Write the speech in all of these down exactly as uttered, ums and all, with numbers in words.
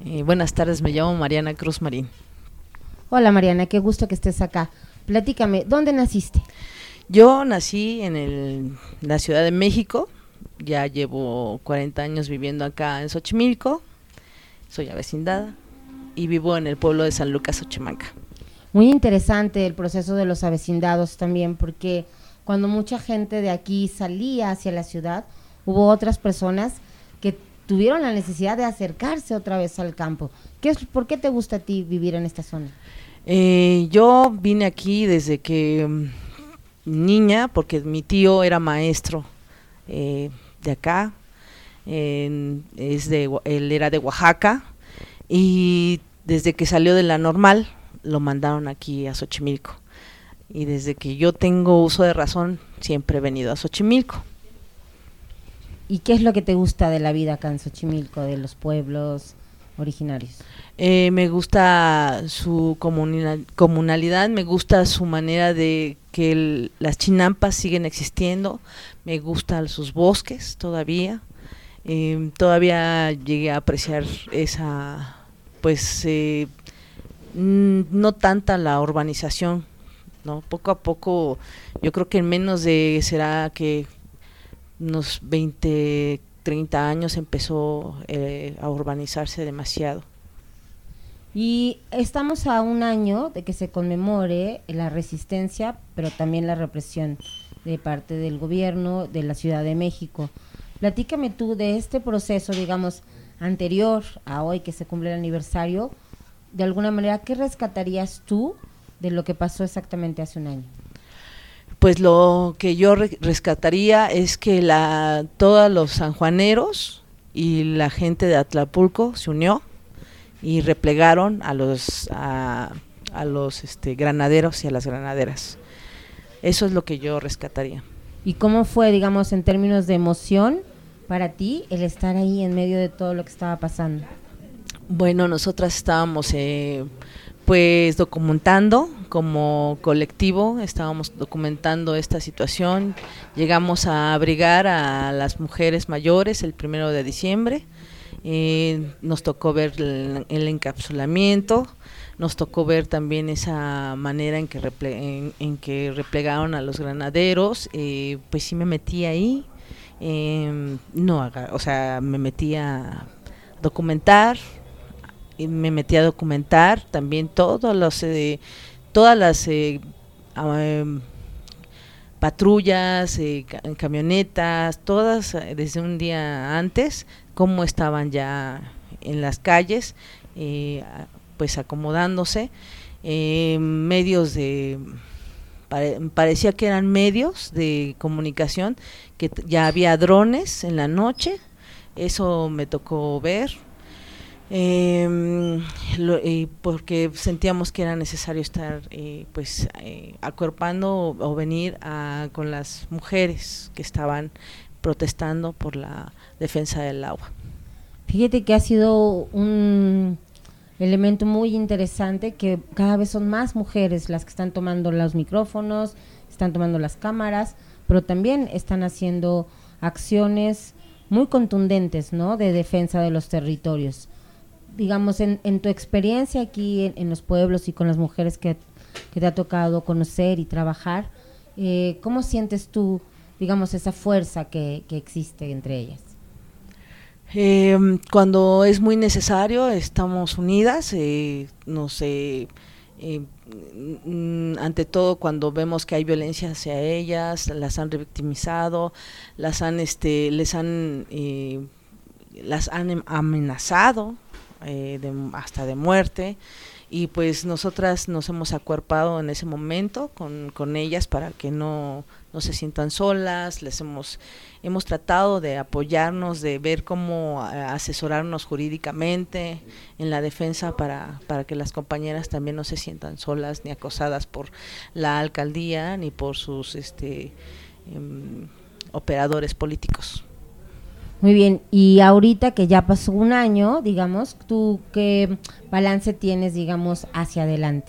Eh, buenas tardes, me llamo Mariana Cruz Marín. Hola Mariana, qué gusto que estés acá. Platícame, ¿dónde naciste? Yo nací en el, la Ciudad de México, ya llevo cuarenta años viviendo acá en Xochimilco, soy avecindada y vivo en el pueblo de San Lucas, Xochimanca. Muy interesante el proceso de los avecindados también, porque cuando mucha gente de aquí salía hacia la ciudad, hubo otras personas que tuvieron la necesidad de acercarse otra vez al campo. ¿Qué es, ¿Por qué te gusta a ti vivir en esta zona? Eh, yo vine aquí desde que mm, niña, porque mi tío era maestro eh, de acá, en, es de, él era de Oaxaca, y desde que salió de la normal lo mandaron aquí a Xochimilco, y desde que yo tengo uso de razón siempre he venido a Xochimilco. ¿Y qué es lo que te gusta de la vida acá en Xochimilco, de los pueblos originarios? Eh, me gusta su comunidad, comunalidad, me gusta su manera de que el, las chinampas siguen existiendo, me gustan sus bosques todavía, eh, todavía llegué a apreciar esa, pues, eh, no tanta la urbanización, ¿no? Poco a poco, yo creo que en menos de, será que unos veinte, treinta años empezó eh, a urbanizarse demasiado. Y estamos a un año de que se conmemore la resistencia, pero también la represión de parte del gobierno de la Ciudad de México. Platícame tú de este proceso, digamos, anterior a hoy que se cumple el aniversario. De alguna manera, ¿qué rescatarías tú de lo que pasó exactamente hace un año? Pues lo que yo re rescataría es que la, todos los sanjuaneros y la gente de Atlapulco se unió y replegaron a los a, a los este, granaderos y a las granaderas. Eso es lo que yo rescataría. ¿Y cómo fue, digamos, en términos de emoción para ti el estar ahí en medio de todo lo que estaba pasando? Bueno, nosotras estábamos eh, pues documentando como colectivo, estábamos documentando esta situación, llegamos a abrigar a las mujeres mayores el primero de diciembre, eh, nos tocó ver el, el encapsulamiento, nos tocó ver también esa manera en que, reple, en, en que replegaron a los granaderos, eh, pues sí me metí ahí, eh, no, o sea, me metí a documentar, y me metí a documentar también todos los eh, todas las eh, um, patrullas, eh, camionetas, todas eh, desde un día antes, cómo estaban ya en las calles, eh, pues acomodándose, eh, medios de, pare, parecía que eran medios de comunicación, que ya había drones en la noche, eso me tocó ver. Eh, lo, eh, porque sentíamos que era necesario estar eh, pues eh, acuerpando o, o venir a, con las mujeres que estaban protestando por la defensa del agua. Fíjate que ha sido un elemento muy interesante, que cada vez son más mujeres las que están tomando los micrófonos, están tomando las cámaras, pero también están haciendo acciones muy contundentes, ¿no?, de defensa de los territorios. Digamos, en, en tu experiencia aquí en, en los pueblos y con las mujeres que, que te ha tocado conocer y trabajar, eh, ¿cómo sientes tú, digamos, esa fuerza que, que existe entre ellas? Eh, cuando es muy necesario, estamos unidas, eh, no sé, eh, ante todo cuando vemos que hay violencia hacia ellas, las han revictimizado, las han, este, les han, eh, las han amenazado, Eh, de, hasta de muerte, y pues nosotras nos hemos acuerpado en ese momento con, con ellas para que no, no se sientan solas, les hemos, hemos tratado de apoyarnos, de ver cómo asesorarnos jurídicamente en la defensa para, para que las compañeras también no se sientan solas ni acosadas por la alcaldía ni por sus este, eh, operadores políticos. Muy bien, y ahorita que ya pasó un año, digamos, ¿tú qué balance tienes, digamos, hacia adelante?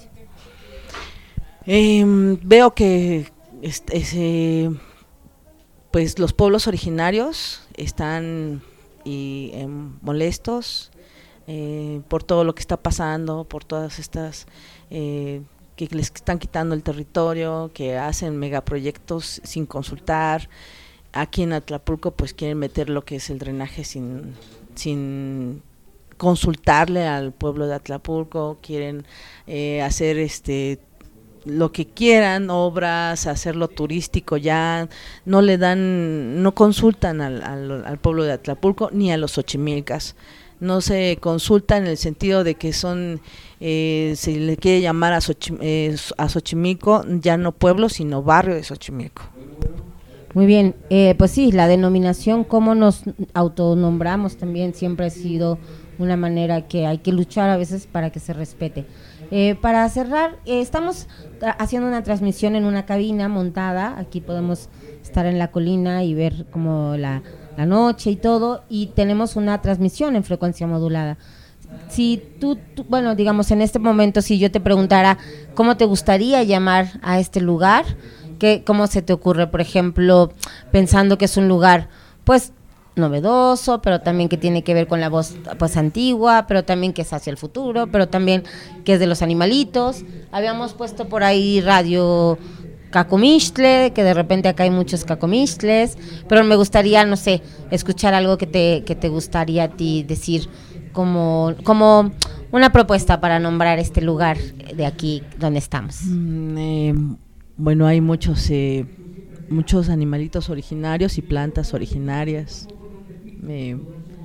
Eh, veo que este, ese, pues los pueblos originarios están y, eh, molestos, eh, por todo lo que está pasando, por todas estas eh, que les están quitando el territorio, que hacen megaproyectos sin consultar. Aquí en Atlapulco pues quieren meter lo que es el drenaje sin, sin consultarle al pueblo de Atlapulco, quieren eh, hacer este lo que quieran, obras, hacerlo turístico, ya no le dan, no consultan al, al, al pueblo de Atlapulco ni a los xochimilcas. No se consulta en el sentido de que son, eh, se le quiere llamar a, Xochim, eh, a Xochimilco ya no pueblo, sino barrio de Xochimilco. Muy bien, eh, pues sí, la denominación, cómo nos autonombramos también siempre ha sido una manera que hay que luchar a veces para que se respete. Eh, para cerrar, eh, estamos tra- haciendo una transmisión en una cabina montada, aquí podemos estar en la colina y ver como la, la noche y todo, y tenemos una transmisión en frecuencia modulada. Si tú, tú, bueno, digamos en este momento, si yo te preguntara cómo te gustaría llamar a este lugar, ¿qué, cómo se te ocurre? Por ejemplo, pensando que es un lugar, pues, novedoso, pero también que tiene que ver con la voz pues antigua, pero también que es hacia el futuro, pero también que es de los animalitos. Habíamos puesto por ahí radio Cacomixtle, que de repente acá hay muchos cacomixtles, pero me gustaría, no sé, escuchar algo que te, que te gustaría a ti decir como, como una propuesta para nombrar este lugar de aquí donde estamos. Mm, eh, bueno, hay muchos eh, muchos animalitos originarios y plantas originarias. Eh,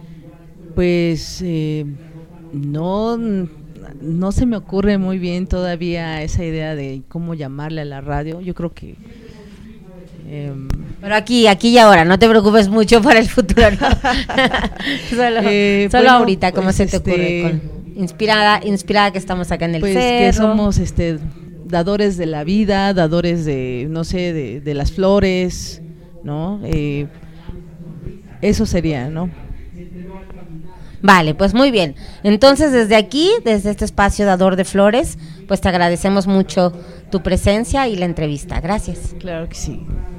pues eh, no no se me ocurre muy bien todavía esa idea de cómo llamarle a la radio. Yo creo que eh, pero aquí, aquí y ahora, no te preocupes mucho para el futuro, ¿no? solo eh, solo bueno, ahorita, ¿cómo pues se te ocurre? este, Con, inspirada, inspirada que estamos acá en el pues cerro. que somos este dadores de la vida, dadores de, no sé, de, de las flores, ¿no? Eh, eso sería, ¿no? Vale, pues muy bien. Entonces, desde aquí, desde este espacio Dador de Flores, pues te agradecemos mucho tu presencia y la entrevista. Gracias. Claro que sí.